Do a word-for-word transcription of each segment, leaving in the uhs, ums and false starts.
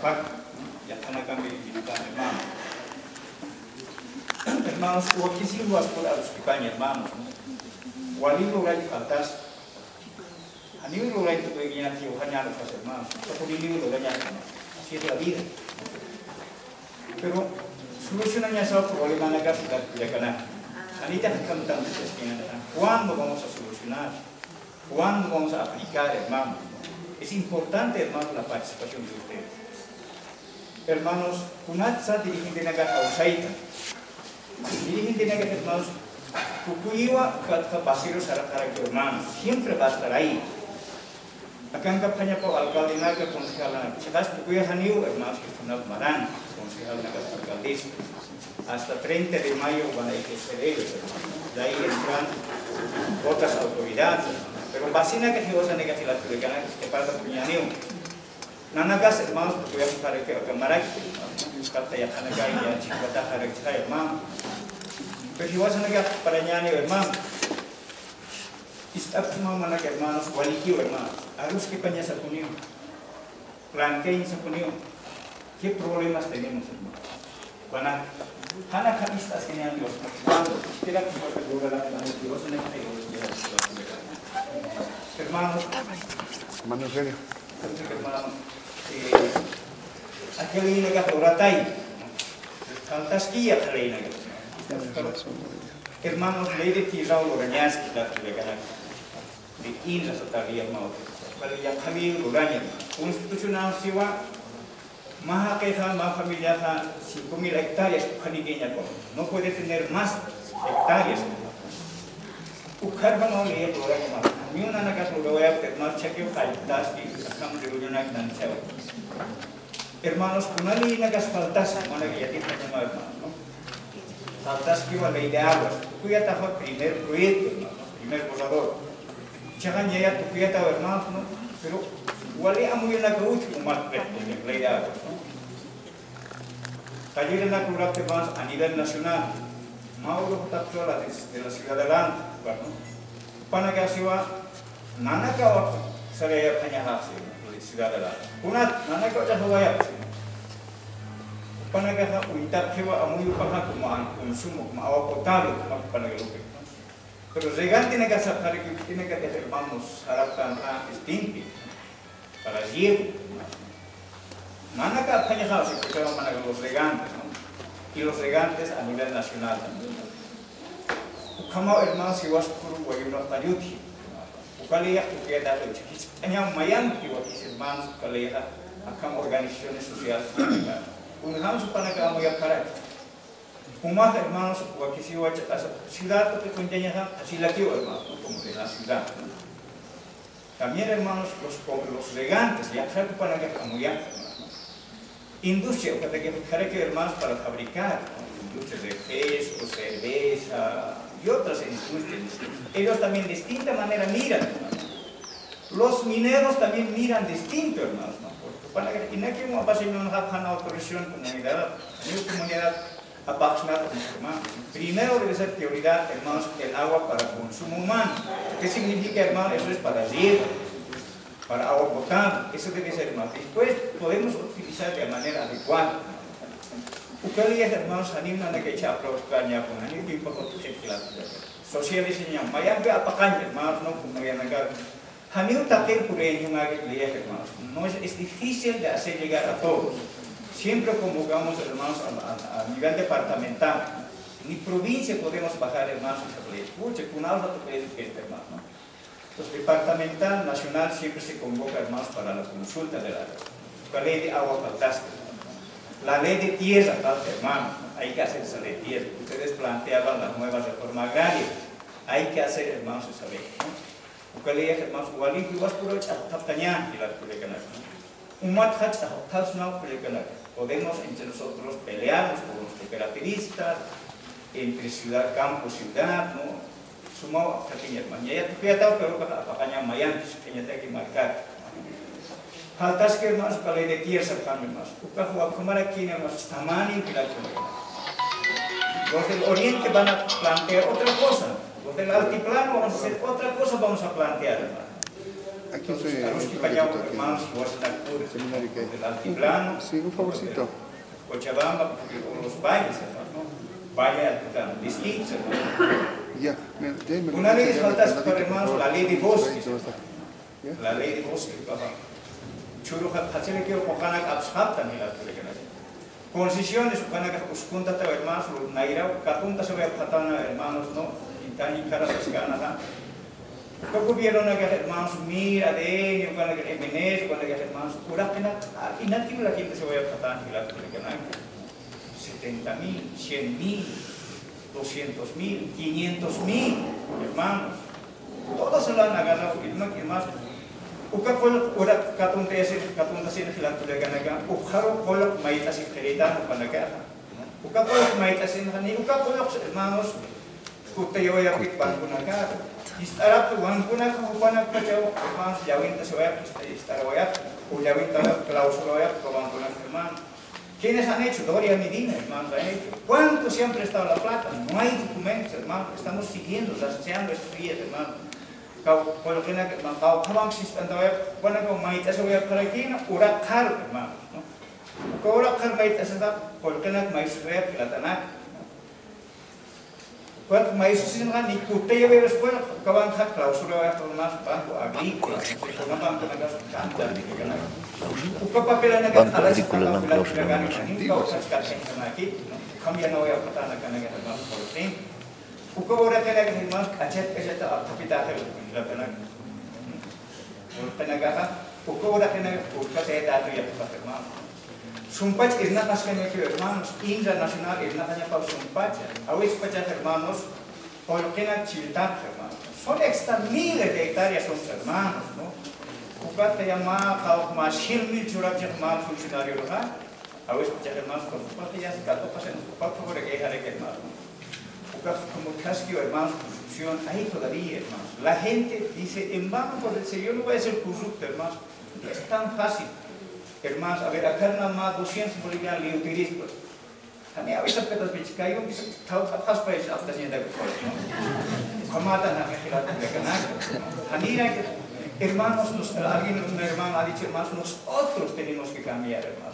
impacto, ya están acá en hermanos. Hermanos, o aquí sí lo has por los que van hermanos, ¿no? O al libro hay faltas. A nivel lo hay que pegar aquí o ganar los hermanos. Por el libro lo ganar, así es la vida. Pero solucionan ese problema en la casa de ganar. Anita cantando ¿cuándo vamos a solucionar? ¿Cuándo vamos a aplicar, hermanos? Es importante, hermanos, la participación de ustedes. Hermanos, Kunatsa dirigen de Naga Ausaita. Dirigen de Naga, hermanos, Kukuiwa, Katka Basiro Sarakara, hermanos, siempre va a estar ahí. Acá en Campaña, por alcalde Naga, concejal, Chicas, Kukuiwa Haniu, hermanos, que están al Marán, concejal Naga alcaldesa. Hasta treinta de mayo van a ir a ser ellos, de ahí entran otras autoridades, pero vacina que se usa negativa la publicana que para la puñaneo. Nanagas hermanos porque voy a buscar que cámara que buscar ya canaga ya chicota para que hermano. Pero si vas a negar para ñane hermano. Está como mana que hermanos cualiquio hermanos. Harus que paña se ponió. Planteen se ponió. ¿Qué problemas tenemos hermanos? Bueno, Hana Kapistas que han Dios, cuando queda que fue regular la Dios en el hermanos, hermano, en serio. Hermanos, aquel línea que ahoratai, fantasía que línea que hermanos, ley de tirao lo gañas que la que ganar, de in la sotaría hermanos, para ya kami lo gañan, constitucional siwa. Más que más familia cinco mil hectáreas no puede tener más hectáreas. Ukar no le es lo que más. Ni una naga lo voy a hacer más chequeo faltas que estamos de una gran chévere. Hermanos, una línea que faltas, mana que ya tiene que tomar hermano. Faltas que va ley de aguas. Tú ya estás primer proyecto, hermano, primer borrador. Chagan ya tu ya estás hermano, pero wali amu yana ka uti umat ley de aguas. Taller en la Cruz más a nivel nacional, Mauro Tapiola de la ciudad de Landa, para que así va, Nanaka sería Cañahasi, de ciudad de Landa. Una Nanaka ya lo vaya, para que haga un tapio a muy baja como al consumo, como agua potable, para que lo que. Pero llegar tiene que sacar que tiene que tener, vamos, adaptar a distinto, para llevar. Nanaka Cañahasi, porque van a los regantes, ¿no? Y los regantes a nivel nacional también. Como hermanos, si vas por un huevo, no está útil. Ucalea, que queda de chiquis. En un mayán, que vos hermanos, ucalea, acá organizaciones sociales. Un hamsu para acá muy a carácter. Un más hermanos, o aquí si vas a la ciudad, que contiene así la tío, hermanos, como de la ciudad. También, hermanos, los, los regantes, ya saben para acá muy a industria, o que que hermanos para fabricar, ¿no? Industrias de queso, cerveza y otras industrias. Ellos también de distinta manera miran, hermanos. Los mineros también miran distinto, hermanos. ¿No? Para que en aquel momento va a ser una autorización comunidad, una comunidad apasionada con hermanos. Primero debe ser prioridad, hermanos, el agua para consumo humano. ¿Qué significa, hermanos? Eso es para riego, para agua potable, eso debe ser más. Después podemos utilizar de manera adecuada. Ucalías hermanos animan a que echa a provocarña con anil tipo de la sociales en yang mayan que apakan hermanos no como ya nagar. Hanil taker pureño hermanos. No es, es difícil de hacer llegar a todos. Siempre convocamos hermanos a, a, a nivel departamental. Ni provincia podemos bajar hermanos a esa ley. Puche, kunal no te puedes decir hermanos, ¿no? Los departamental nacional siempre se convoca hermanos para la consulta de la, la ley de agua fantástica, la ley de tierra, hermanos, hay que hacer esa ley de tierra. Ustedes planteaban la nueva reforma agraria, hay que hacer hermanos esa ley. ¿No? Ley hermanos, igual que vas por el taptañán y la publican. Un match podemos entre nosotros pelearnos con los cooperativistas, entre ciudad, campo, ciudad, ¿no? Sumau katanya manya ya tu tahu kalau apakahnya mayan kayaknya tak marcar. Hal tas que mas para de tierra serkan mas. Ukah huak kemana kini mas tamani bila kemana. Los del oriente van a plantear otra cosa. Los del altiplano vamos a hacer otra cosa, vamos a plantear. Aquí Entonces, estoy, a los aquí que estoy, fallaban, aquí. hermanos, que vas a estar por el Seminario que hay. del altiplano, Sí, un favorcito. Cochabamba, porque los valles, hermano, ¿no? Valle altiplano, distintos, hermano. Ya, mira, ya me lo Una ley dice, es ya, faltas, calmadito, por hermanos, favor. la ley de Por ahí bosques, se va a estar. ¿Ya? la ley de bosques, papá. Churu hachele quiero pocanak abshapta ni la tulegana. Concesiones, ukanak uskunta ta hermanos, naira, katunta se ve patana hermanos, no, intani cara se gana. El gobierno que hermanos mira de ellos, cuando que emenes, cuando que hermanos pura pena, y nadie la gente se vaya a tratar ni la tulegana. setenta mil, cien mil, doscientos mil, quinientos mil hermanos. Todos se lo han agarrado, y no quiere más. Uka pol ora katunta ese katunta sin hilang tu lega naga ukaro polok maita si kereta no panaga uka polok maita sin hani uka polok hermanos kuta yo ya pit banco naga istara tu banco naga upana pachao hermanos yawin ta se vaya istara vaya o yawin ta cláusula vaya to banco naga hermanos. ¿Quiénes han hecho? Doria Medina, hermanos, han hecho. ¿Cuánto se han prestado la plata? No hay documentos, hermanos. Estamos siguiendo, rastreando estos días, hermanos. Kau kalau kena kau kawang sistem tahu ya, mana kau main tas saya kerana urat kar, hermanos. Kau urat kar main tas tetap kalau kena main saya kelihatan. Kalau main sistem kan ikuti ya beres kau kawang kar klausul ya kalau mas bantu agrícola, kalau bantu negara kantor di kena. Ukap papelan negara alas kalau klausul negara ini kau sekarang kena lagi, kami yang awal kata negara negara mas politik. Uka ora kena kena mas acet acet kapita ke la kena kena kata uka ora kena uka saya datu ya kata mas sumpah irna kasnya ke hermanos internacional irna tanya pau sumpah awis pacha hermanos por kena chiltar hermanos son extra miles de hectáreas son hermanos no uka te llama kau mas mil curap hermanos funcionario local awis pacha hermanos por sumpah ya kato pasen uka por que dejar que hermanos como casquio, hermanos, corrupción, ahí todavía, hermanos. La gente dice, en vano por el Señor no voy a ser corrupto, hermanos. No es tan fácil, hermanos. A ver, acá nada más doscientos bolivianos le utilizan. A mí a veces que las veces caen, tal vez países hasta haciendo el cuerpo, ¿no? Como matan a la gente de Canadá, ¿no? A mí, hermanos, alguien, un hermano ha dicho, hermanos, nosotros tenemos que cambiar, hermanos.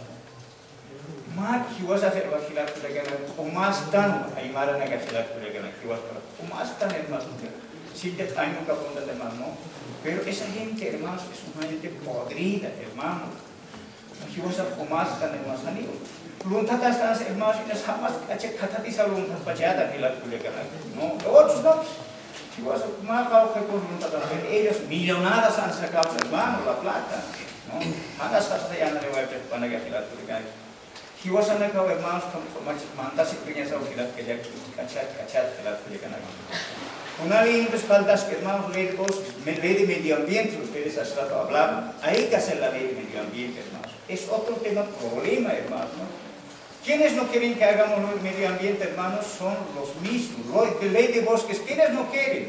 Mak kiwas akhir wakilat kulegana umas tan aymara naga khilat kulegana kiwas para umas tan hermanos siete años que apuntan hermano pero esa gente hermanos es una gente podrida hermanos kiwas umas tan hermanos ani luntas tan hermanos ini sama aceh kata tisa luntas pachada khilat kulegana no otros no kiwas mak kalau que con luntas tan ellos millonadas han sacado hermano la plata no hadas hasta ya no le voy a para naga khilat kulegana Kiwasan kau hermanos mantas istrinya sau kilat kerja kacat kacat kilat kerja kan lagi. Unali impes faltas hermanos ley de bosques, ley de medio ambiente ustedes hace rato hablaban. Hay que hacer la ley de medio ambiente hermanos. Es otro tema problema hermanos. ¿No? Quienes no quieren que hagamos el medio ambiente hermanos son los mismos. Los de ley de bosques quienes no quieren.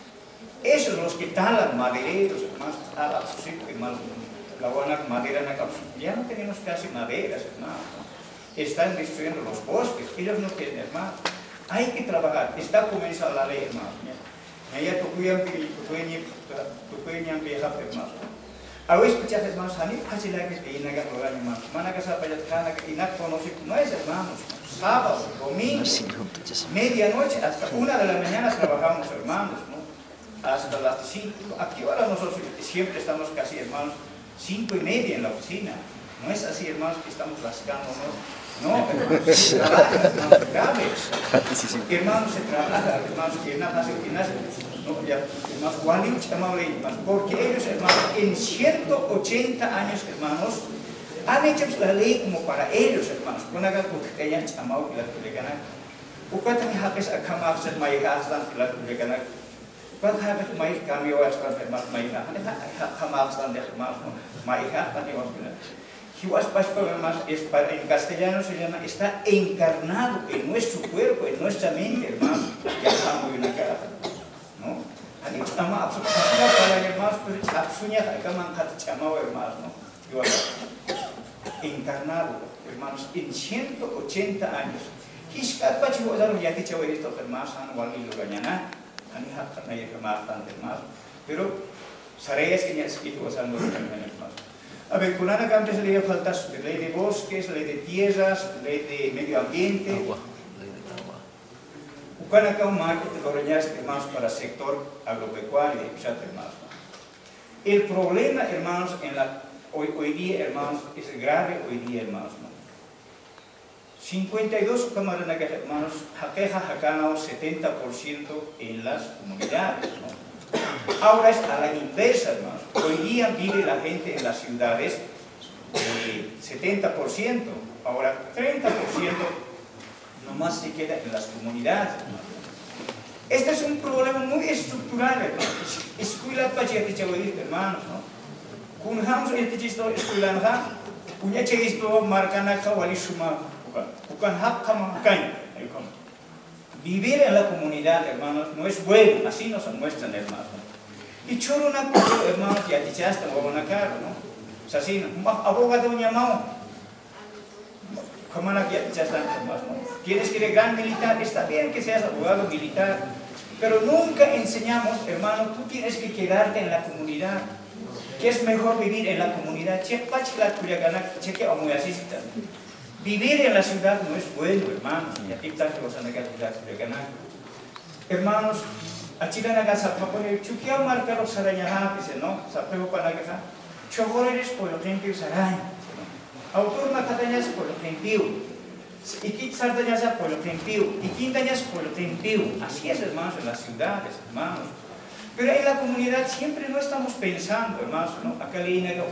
Esos los que talan madereros hermanos, talan sus hermanos. La buena madera na ya no tenemos casi maderas hermanos. Están destruyendo los bosques, ellos no quieren hermanos. Hay que trabajar, está comenzando la ley hermanos. Ya tu cuyan pi, tu cuyan tu cuyan vieja hermanos. Awis pecah hermanos, hani hasil lagi di inaga orang hermanos. Mana kasar payat kana que inak conoce no es hermanos. Sábado, domingo, medianoche hasta una de la mañana trabajamos hermanos, ¿no? Hasta las cinco. Aquí ahora nosotros siempre estamos casi hermanos cinco y media en la oficina. No es así hermanos que estamos rascando, ¿no? No, hermanos, se trabaja, hermanos, grave. Hermanos, se trabaja, hermanos, que nada hace, que nada no, ya, hermanos, Juan llamaba ley, porque ellos, hermanos, en ciento ochenta años, hermanos, han hecho la ley como para ellos, hermanos. Cuando hagan que hayan llamado que la culegana, ukatan habis akamar ser maihas dan que la culegana, cuando habis maih cambio hasta hermanos maihas, akamar dan de hermanos maihas dan igual. Kiwas Pascual más es para, en castellano se llama, está encarnado en nuestro cuerpo, en nuestra mente, hermano. Ya estamos en una cara, ¿no? Ani ama absolutamente para hermanos, pero absunya acá mancat chamao hermanos, ¿no? Kiwas encarnado, hermanos, en ciento ochenta años. Kiskat pachi wazar yati chawa esto hermanos, han wali lo gañana, ani hak na hermanos tan hermanos, pero Sareas que ya se usando hermanos. A ver, con Ana Campes le falta ley de bosques, ley de tierras, ley de medio ambiente. Agua, ley de agua. Ucana acá un marco de coroñas, hermanos, para el sector agropecuario y hermanos. El problema, hermanos, en la, hoy, hoy día, hermanos, es grave hoy día, hermanos. ¿no? cincuenta y dos cámaras, hermanos, jaqueja, jacana, setenta por ciento en las comunidades. ¿no? Ahora es a la inversa, hermanos. Hoy día vive la gente en las ciudades eh, setenta por ciento, ahora treinta por ciento nomás se queda en las comunidades. Hermanos. Este es un problema muy estructural, hermanos. Escuela para hermanos, ¿no? Kunhams el tejisto escuela na, punya tejisto marcana kawali suma, bukan hak kama kain. Vivir en la comunidad, hermanos, no es bueno, así nos muestran, hermanos. Y choro na puto, hermanos, ya dichaste, o una cara, ¿no? O sea, así, abogado llamado, ¿cómo la ya dichaste, hermanos? Tienes que ser gran militar, está bien que seas abogado militar, pero nunca enseñamos, hermano, tú tienes que quedarte en la comunidad. ¿Qué es mejor vivir en la comunidad? Vivir en la ciudad no es bueno, hermanos. Hermanos, achilana gasa papone chukia marca los arañaja, dice, ¿no? Sapeo para la caja. Chojoreres por lo limpio sarañ. Autor macatañas por lo limpio. Y quit sardañas por lo limpio. Y quintañas por lo limpio. Así es, hermanos, en las ciudades, hermanos. Pero en la comunidad siempre no estamos pensando, hermanos, ¿no? Acá leí en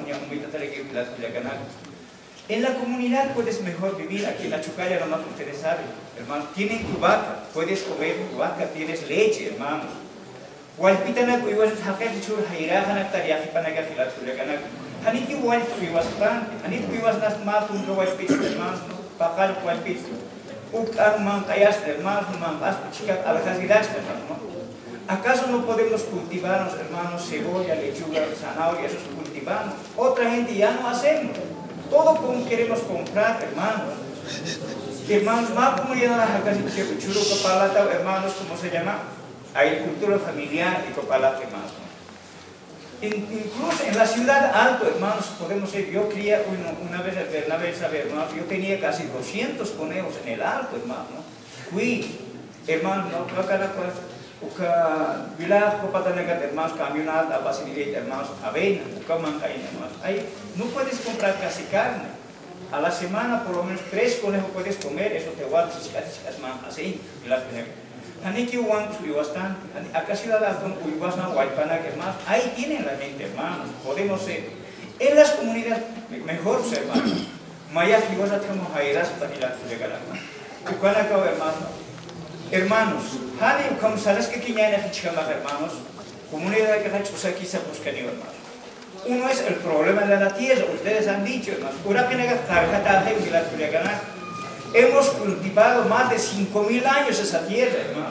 En la comunidad puedes mejor vivir, aquí en la Chucaya nomás ustedes saben, hermanos, tienen tu vaca, puedes comer tu vaca, tienes leche, hermanos. Walpitana kuiwas hakat chur hairahan tariaki panagafilat kulaganak. Haniki wal kuiwas tan, haniki kuiwas nas matun ro walpit hermanos, pakal walpit. Ukang man kayas hermanos, man pas chicas alhazidas, hermanos. ¿Acaso no podemos cultivarnos, hermanos, cebolla, lechuga, zanahoria, esos cultivamos? Otra gente ya no hacemos. Todo como queremos comprar, hermanos. Hermanos, más como ya no la jacas churo copalata, hermanos, ¿cómo se llama? Agricultura familiar y copalata, hermanos. Incluso en la ciudad alto, hermanos, podemos ser, yo cría una, una vez, una vez, hermanos, yo tenía casi doscientos conejos en el alto, hermano. Fui, hermanos, no, no, cada cual. Uka bilah kepada negara hermanos camionat apa sendiri hermanos avena, uka mangkain hermanos. Ahí no puedes comprar casi carne. A la semana por lo menos tres conejos puedes comer, eso te aguanta si casi chicas man así. Bilah conejos. Haniki uang suyu bastante. Acá ciudad alto uyuas na waipana hermanos. Ahí tienen la gente hermanos. Podemos ser en las comunidades mejor ser hermanos. Maya figuras tenemos airas para ir a llegar hermanos. Uka na kau hermanos. Hermanos, hani como sabes que quién hay hermanos, comunidad que ha hecho quizá buscan hermanos. Uno es el problema de la tierra, ustedes han dicho, hermanos. Hemos cultivado más de cinco mil años esa tierra, hermanos.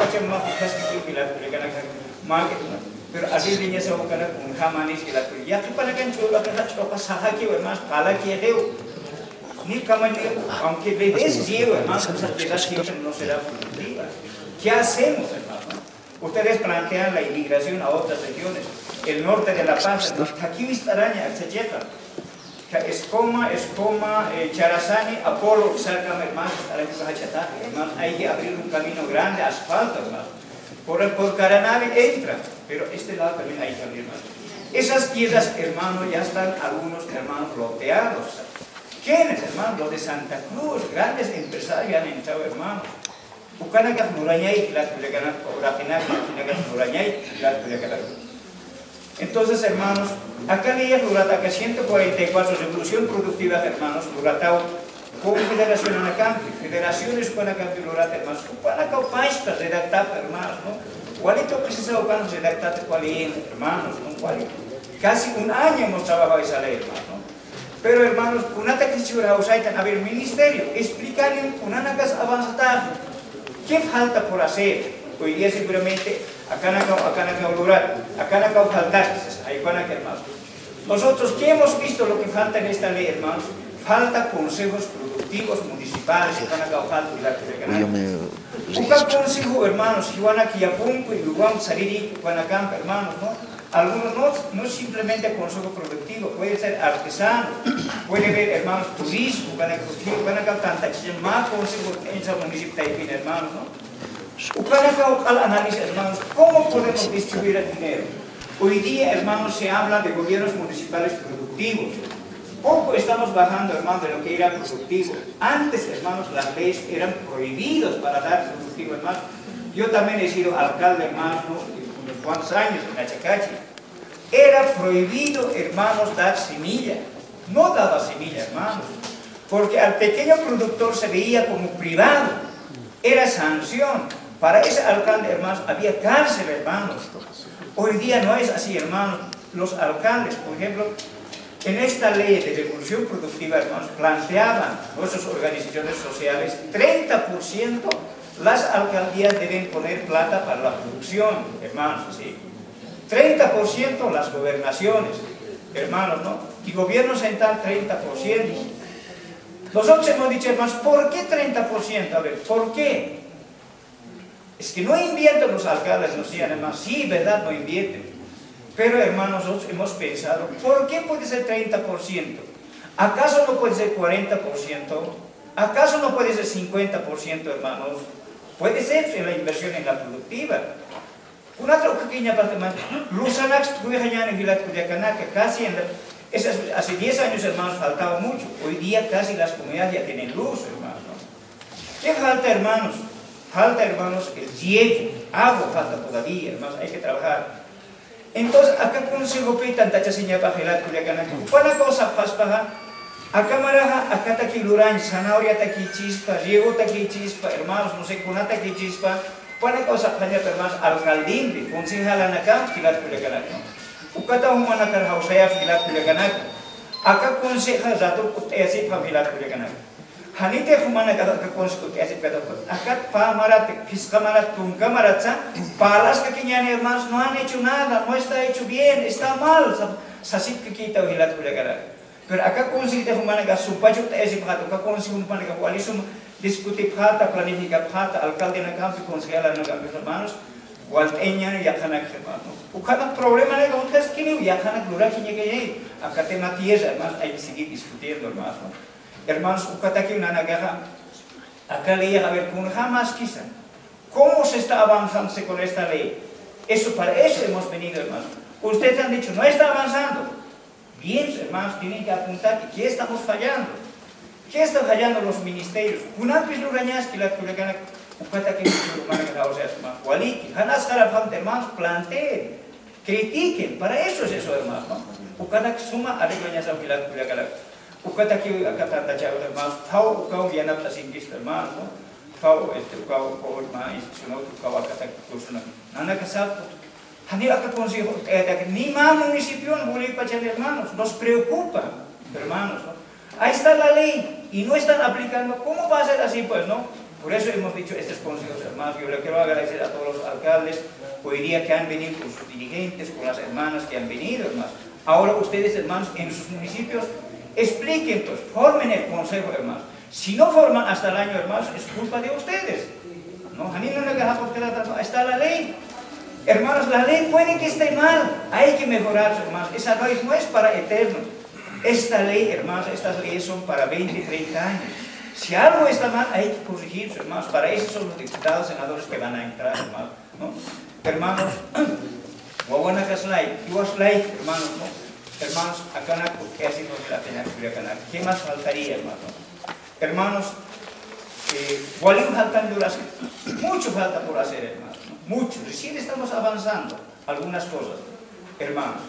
Pero así viene esa boca con jamanes y la tuya. ¿Qué para que en chulo que ha hecho pasar aquí, hermanos? Para que veo. Ni camarero, aunque le des ciego, hermanos, esa tierra siempre no será productiva. ¿Qué hacemos, hermanos? Ustedes plantean la inmigración a otras regiones. El norte de La Paz, aquí Vistaraña, etcétera. Escoma, Escoma, eh, Charazani, Apolo, Sarcam, hermanos, hermanos, hay que abrir un camino grande, asfalto, hermanos. Por, por Caranavi entra, pero este lado también hay que abrir, hermanos. Esas tierras, hermanos, ya están algunos hermanos loteados. ¿Quiénes, hermanos? Los de Santa Cruz, grandes empresarios han entrado, hermanos. Ukanakas Nurañay, las Pulecanas, Orapenas, Nurañay, las Pulecanas. Entonces, hermanos, acá leía Lurataca ciento cuarenta y cuatro, Revolución Productiva, hermanos, Luratao, Confederación Anacampi, Federaciones Anacampi, Lurata, hermanos, Upanacao Paista, redactado, hermanos, ¿no? Cualito precisa Upanos redactado, hermanos, ¿no? Casi un año hemos trabajado esa ley, hermanos, ¿no? Pero hermanos, kunata kisichura usaitan a ver ministerio, explicarle kunanakas avanzar. ¿Qué falta por hacer? Hoy día seguramente acá no acá no lograr, acá no faltar, ahí van a quedar más. Nosotros que hemos visto lo que falta en esta ley, hermanos, falta consejos productivos municipales, acá no falta un consejo, hermanos, que van aquí a punto y luego salir y van a campo, hermanos, ¿no? Algunos no, no simplemente consejo productivo, puede ser artesanos, puede ver, hermanos, turismo, van a van a tanta más consejo en ese municipio de hermanos, ¿no? Van a al análisis, hermanos, cómo podemos distribuir el dinero. Hoy día, hermanos, se habla de gobiernos municipales productivos. Poco estamos bajando, hermanos, de lo que era productivo. Antes, hermanos, las leyes eran prohibidos para dar productivo, hermanos. Yo también he sido alcalde, hermanos, ¿no? Unos cuantos años en Achacachi. Era prohibido, hermanos, dar semilla. No daba semilla, hermanos, porque al pequeño productor se veía como privado. Era sanción. Para ese alcalde, hermanos, había cárcel, hermanos. Hoy día no es así, hermanos. Los alcaldes, por ejemplo, en esta ley de revolución productiva, hermanos, planteaban nuestras organizaciones sociales, treinta por ciento las alcaldías deben poner plata para la producción, hermanos, ¿sí? treinta por ciento las gobernaciones, hermanos, ¿no? Y gobierno central, treinta por ciento. Nosotros hemos dicho, hermanos, ¿por qué treinta por ciento? A ver, ¿por qué? Es que no invierten los alcaldes, no sean, hermanos, sí, verdad, no invierten. Pero, hermanos, nosotros hemos pensado, ¿por qué puede ser treinta por ciento? ¿Acaso no puede ser cuarenta por ciento? ¿Acaso no puede ser cincuenta por ciento, hermanos? Puede ser en la inversión en la productiva. Una otra pequeña parte más. Lusanax, casi en la, esas, hace diez años, hermanos, faltaba mucho. Hoy día casi las comunidades ya tienen luz, hermanos, ¿no? ¿Qué falta, hermanos? Falta, hermanos, el riego. Agua falta todavía, hermanos, hay que trabajar. Entonces, acá consejo pe tanta chasiña pajelat kuliakana. Una cosa paspaja, acá maraja, acá taki luran, zanahoria taki chispa, riego taki chispa, hermanos, no sé, cuna taki chispa. Una cosa paña, hermanos, alcaldín, concejalan acá, filat kuliakana. Ukata humana kar hausaya filat kuliakana. Acá conseja zato kutesi pa filat kuliakana. Hanite humana kar consejo kutesi kata. Acá pa marat, fisca marat, tunca maratza. Palas que queñan, hermanos, no han hecho nada, no está hecho bien, está mal. Sasip que quita hilat kuliakana. Pero acá consejo humana kar sumpacho kutesi pato, acá consejo humana kar walisum discutir pata, planificar pata, alcalde na campi, concejala na campi, hermanos. Walteña ya kanak, hermanos. Ukana problema de contas que ni ya kanak lura que llegue ahí. Acá tema tierra, hermanos, hay que seguir discutiendo, hermanos. Hermanos, ukata que una nagaja, acá leía a ver con jamás quizá. ¿Cómo se está avanzando con esta ley? Eso, para eso hemos venido, hermanos. Ustedes han dicho, no está avanzando. Bien, hermanos, tienen que apuntar que estamos fallando. ¿Qué están fallando los ministerios? Una vez lo reñas que la culecana, ukata que lo van a causa es más cualiki. Hanas carapam, hermanos, planteen, critiquen. Para eso es eso, hermanos. Ukata que suma a reñas a la culecana. Ukata que acá tanta chava, hermanos, fau ukau viana plasingis, hermanos, ¿no? Fau este ukau por más institucional, ukau acá que cursuna. Nana casado. Hani acá consejo que ni más municipio no vuelve para hermanos. Nos preocupa, hermanos, ¿no? Ahí está la ley y no están aplicando. ¿Cómo va a ser así? Pues no. Por eso hemos dicho estos consejos, hermanos. Yo le quiero agradecer a todos los alcaldes hoy día que han venido con sus dirigentes, con las hermanas que han venido, hermanos. Ahora ustedes, hermanos, en sus municipios, expliquen, pues, formen el consejo, hermanos. Si no forman hasta el año, hermanos, es culpa de ustedes. No, ahí está la ley. Hermanos, la ley puede que esté mal. Hay que mejorar, hermanos. Esa ley no es para eterno. Esta ley, hermanos, estas leyes son para veinte, treinta años. Si algo está mal, hay que corregirse, hermanos. Para eso son los diputados, senadores que van a entrar, hermanos, ¿no? Hermanos, hermanos, ¿no? Hermanos, acá no ¿qué más faltaría, hermanos? Hermanos, eh, mucho falta por hacer, hermanos, ¿no? Mucho. Recién estamos avanzando algunas cosas, hermanos.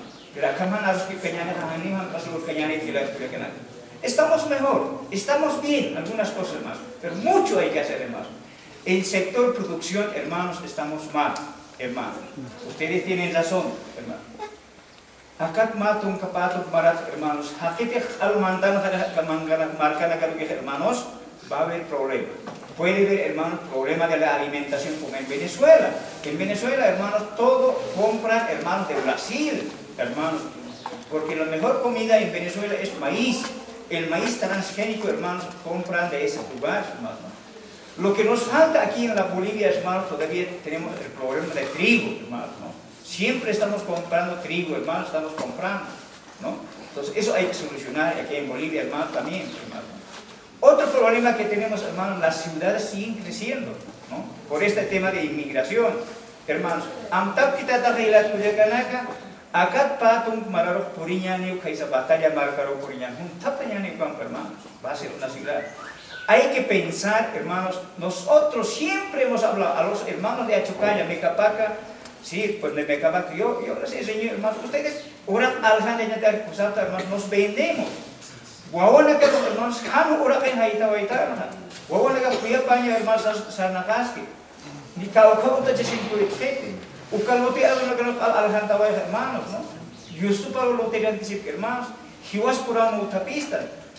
Estamos mejor, estamos bien, algunas cosas más, pero mucho hay que hacer, hermanos. El sector producción, hermanos, estamos mal, hermanos. Ustedes tienen razón, hermanos. Acá mato un capato marat, hermanos. Hakite al mandano marcana hermanos, va a haber problema. Puede haber, hermanos, problema de la alimentación como en Venezuela. En Venezuela, hermanos, todo compran, hermanos, de Brasil. Hermanos, porque la mejor comida en Venezuela es maíz. El maíz transgénico, hermanos, compran de ese lugar, hermanos. Lo que nos falta aquí en la Bolivia, hermanos, todavía tenemos el problema de trigo, hermanos, ¿no? Siempre estamos comprando trigo, hermanos, estamos comprando, ¿no? Entonces, eso hay que solucionar aquí en Bolivia, hermano, también, hermano. Otro problema que tenemos, hermanos, las ciudades siguen creciendo, ¿no? Por este tema de inmigración, hermanos. Amtap kita tahilat kuyakanaka, akat patung mararo puriñani, kaisa batalla marcaro puriñani, un tapañani, hermanos, va a ser una ciudad. Hay que pensar, hermanos, nosotros siempre hemos hablado a los hermanos de Achocalla, Mecapaca, sí, pues de Mecapaca, yo, yo les enseño, hermanos, ustedes, ahora aljan de ñatar, pues hermanos, nos vendemos. Guawana que los hermanos, jano ahora que en Haita Haita, guawana que fui a paña, hermanos, Sarnacaski, ni caucao te chesinco de gente, ucalote a lo que nos aljan tawai, hermanos, ¿no? Yo estuve para lo que anticipé, hermanos, jiwas pura no utapista.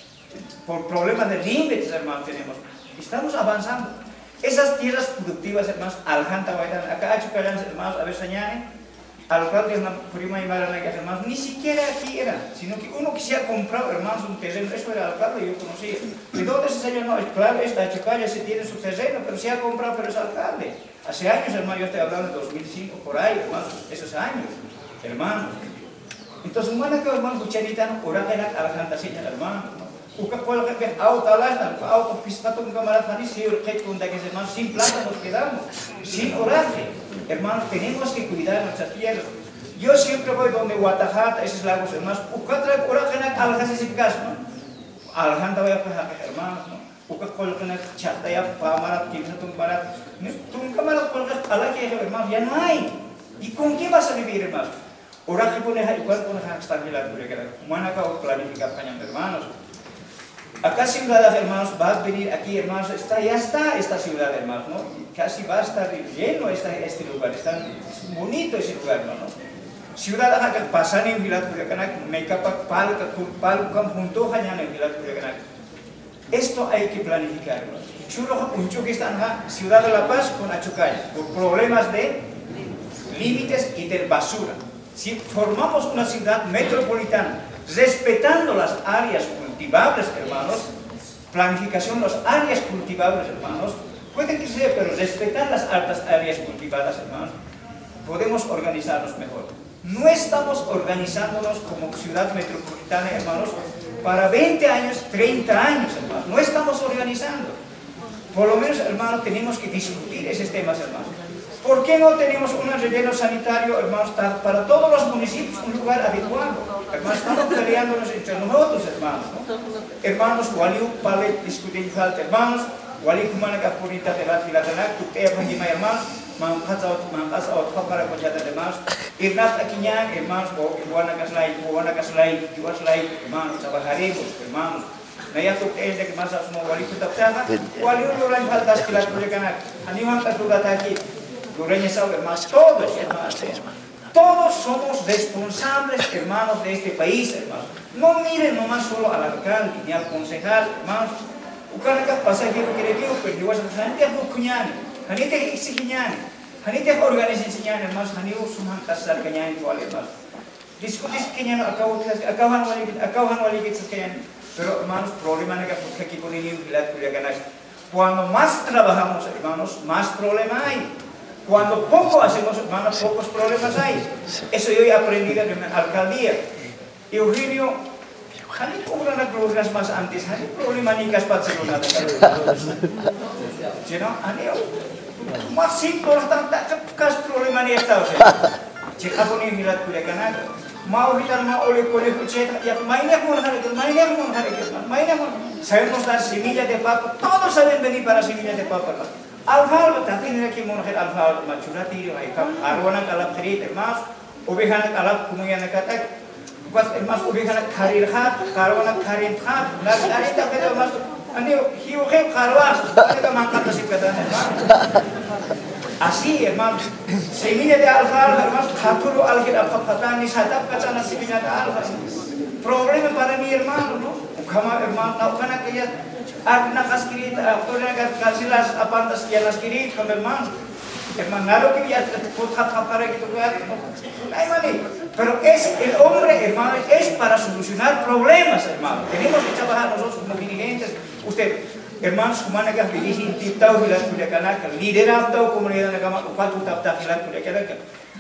Por problemas de límites, hermanos, tenemos. Estamos avanzando. Esas tierras productivas, hermanos, Aljanta, acá Achocallan, hermanos, a veces añaden, alcalde, una prima y mala, hermanos, ni siquiera aquí era, sino que uno quisiera comprar, hermanos, un terreno, eso era alcalde, yo conocía. ¿De dónde se salió? No, claro, esta Achocalla se tiene su terreno, pero se ha comprado, pero es alcalde. Hace años, hermano, yo estoy hablando de dos mil cinco, por ahí, hermanos, esos años, hermanos. Entonces, bueno, que hermanos, Cucharita, ahora que era Aljanta, señal, hermano. Uka cual que auto alastan, auto piscato un camarada ni si urget con que hermanos sin plata nos quedamos, sin oraje. Hermanos, tenemos que cuidar nuestras tierras. Yo siempre voy donde Guatajata, esos lagos, hermanos, uka trae oraje na aljas ese caso, ¿no? Aljanta voy a pejar, hermanos, ¿no? Uka cual que na chata ya pamarat, quinta tum parat, tum camarada cual que ala que hermanos ya no hay. ¿Y con qué vas a vivir, hermanos? Oraje pone hay cual pone hasta que la dure que la humana acabo planificar cañón, hermanos. Acá ciudad, hermanos, va a venir aquí, hermanos, está, ya está esta ciudad, hermanos, ¿no? Casi va a estar lleno este, este lugar, está bonito ese lugar, ¿no? Ciudad acá pasan en Vilat Curiacanak, me capa palca, palca, junto en Vilat Curiacanak. Esto hay que planificar, ¿no? Churro, un choque está en Ciudad de La Paz con Achocalla, por problemas de límites y de basura. Si formamos una ciudad metropolitana, respetando las áreas cultivables, hermanos, planificación, las áreas cultivables, hermanos, pueden que sea, pero respetar las altas áreas cultivadas, hermanos, podemos organizarnos mejor. No estamos organizándonos como ciudad metropolitana, hermanos, para veinte años, treinta años, hermanos, no estamos organizando. Por lo menos, hermanos, tenemos que discutir esos temas, hermanos. ¿Por qué no tenemos un relleno sanitario, hermanos, para todos los municipios, un lugar adecuado? Hermanos, estamos peleándonos entre nosotros, hermanos, ¿no? Hermanos, waliu pale discutir falta, hermanos, waliu kumana kapurita de la filatana, tu te apagima, hermanos, manqasa manqasa o para conjata, hermanos, irnas akiñan, hermanos, o iguana kaslai, iguana kaslai, yuaslai, hermanos, trabajaremos, hermanos. Naya tu te de que más asmo waliu taptaga, waliu loran faltas que la proyecana, animan ka tugata aquí. Hermanos, todos, hermanos, todos somos responsables, hermanos, de este país, hermanos. No miren nomás solo al alcalde ni al concejal, hermanos. Ucanaca pasajero que le digo, pero yo voy a hacer hanite bukuñani, hanite exigiñani, hanite organización, hermanos, hanite suman kasar cañani igual, hermanos. Discutis cañani acaban acaban walikits cañani, pero hermanos, problema nega porque aquí ponen un pilar cuya ganas. Cuando más trabajamos, hermanos, más problema hay. Cuando poco hacemos, hermanos, pocos problemas hay. Eso yo he aprendido en la alcaldía. Eugenio, ¿hay problemas más antes? ¿Hay problemas ni que Barcelona? ¿Sí no? ¿Hay más simple, tantas problemas ni estados? Jika pun ini hilat kuliah kanak, mau kita mau oleh kuliah kucing, ya mainnya pun hari itu, mainnya pun hari itu, mainnya pun. Saya mostrar semilla de papa, todos saben venir para semilla de papa. Alfal, tapi ini lagi mau hari alfal macurati, arwana kalap cerit, emas, obehan kalap kemudian kata, bukan emas obehan karir hat, karwana karir hat, nak karir tapi emas, ane hiu hiu karwas, kita mangkat nasib kata emas. Así, hermanos, semilla de alfalfa, hermanos, capuro alguien alfalfa, ni satap kata nasi semilla de alfalfa. Problema para mi hermano, ¿no? Ukama hermano, tahu kan aquella agna kaskirit, aktornya kasilas apantas ya naskirit, kamu hermano. Hermano, nado que ya puthat kapara gitu kan. Ay, mani. Pero es el hombre, hermano, es para solucionar problemas, hermano. Tenemos que trabajar nosotros como dirigentes. Usted hermanos, kumana ka dirigin tip tahu hilan kuliah kanak, liderar tahu komunidad agama upat utap tak hilan kuliah kanak.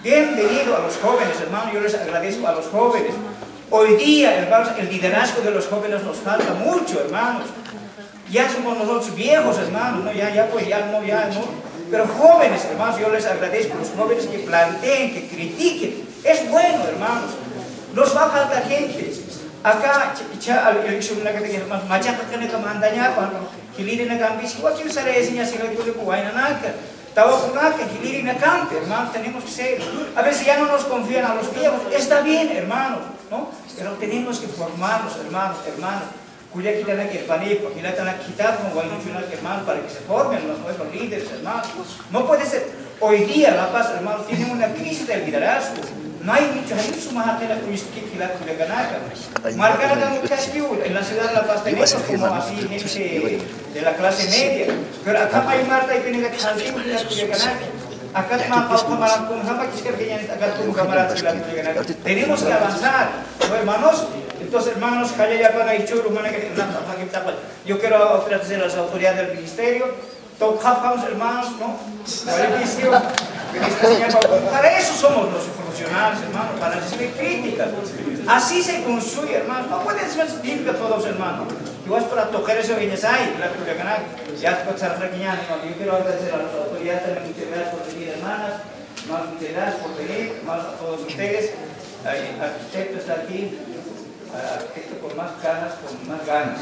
Bienvenido a los jóvenes, hermanos, yo les agradezco a los jóvenes. Hoy día, hermanos, el liderazgo de los jóvenes nos falta mucho, hermanos. Ya somos nosotros viejos, hermanos, ¿no? Ya, ya, pues, ya, no, ya, no. Pero jóvenes, hermanos, yo les agradezco a los jóvenes que planteen, que critiquen. Es bueno, hermanos. Nos va a faltar gente. Acá, yo hice una categoría más, machaca que no mandaña, que lider na campis, igual que usar ese ya se lo digo de Kuwaina Naka. Estaba con que lider na campe, hermanos, tenemos que ser. A veces ya no nos confían a los viejos, está bien, hermanos, ¿no? Pero tenemos que formarnos, hermanos, hermanos. Cuya quitan aquí el panico, aquí la están quitando como Guaynuchuna, hermanos, para que se formen los nuevos líderes, hermanos. No puede ser. Hoy día La Paz, hermanos, tiene una crisis de liderazgo. No hay mucho, hay mucho más que la Cuyacanaca. Marcada en la ciudad de La Paz tenemos como así gente de la clase media. Pero acá hay Marta y tiene que salir de la Cuyacanaca. Acá tenemos que avanzar, ¿no, hermanos? Entonces, hermanos, yo quiero agradecer a las autoridades del ministerio, hermanos, ¿no? Para eso somos los funcionarios, hermanos, para recibir críticas. Así se construye, hermanos. No pueden ser limpios todos, hermanos. Igual para tocar eso en esa y la Cuyacanaca. Ya yo quiero agradecer a las autoridades también, muchas gracias por venir, hermanas. Más muchas gracias por venir, más a todos ustedes. El arquitecto está aquí. Arquitecto con más ganas, con más ganas.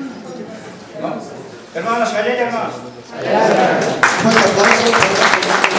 ¿No? Hermanos, callé, hermanos.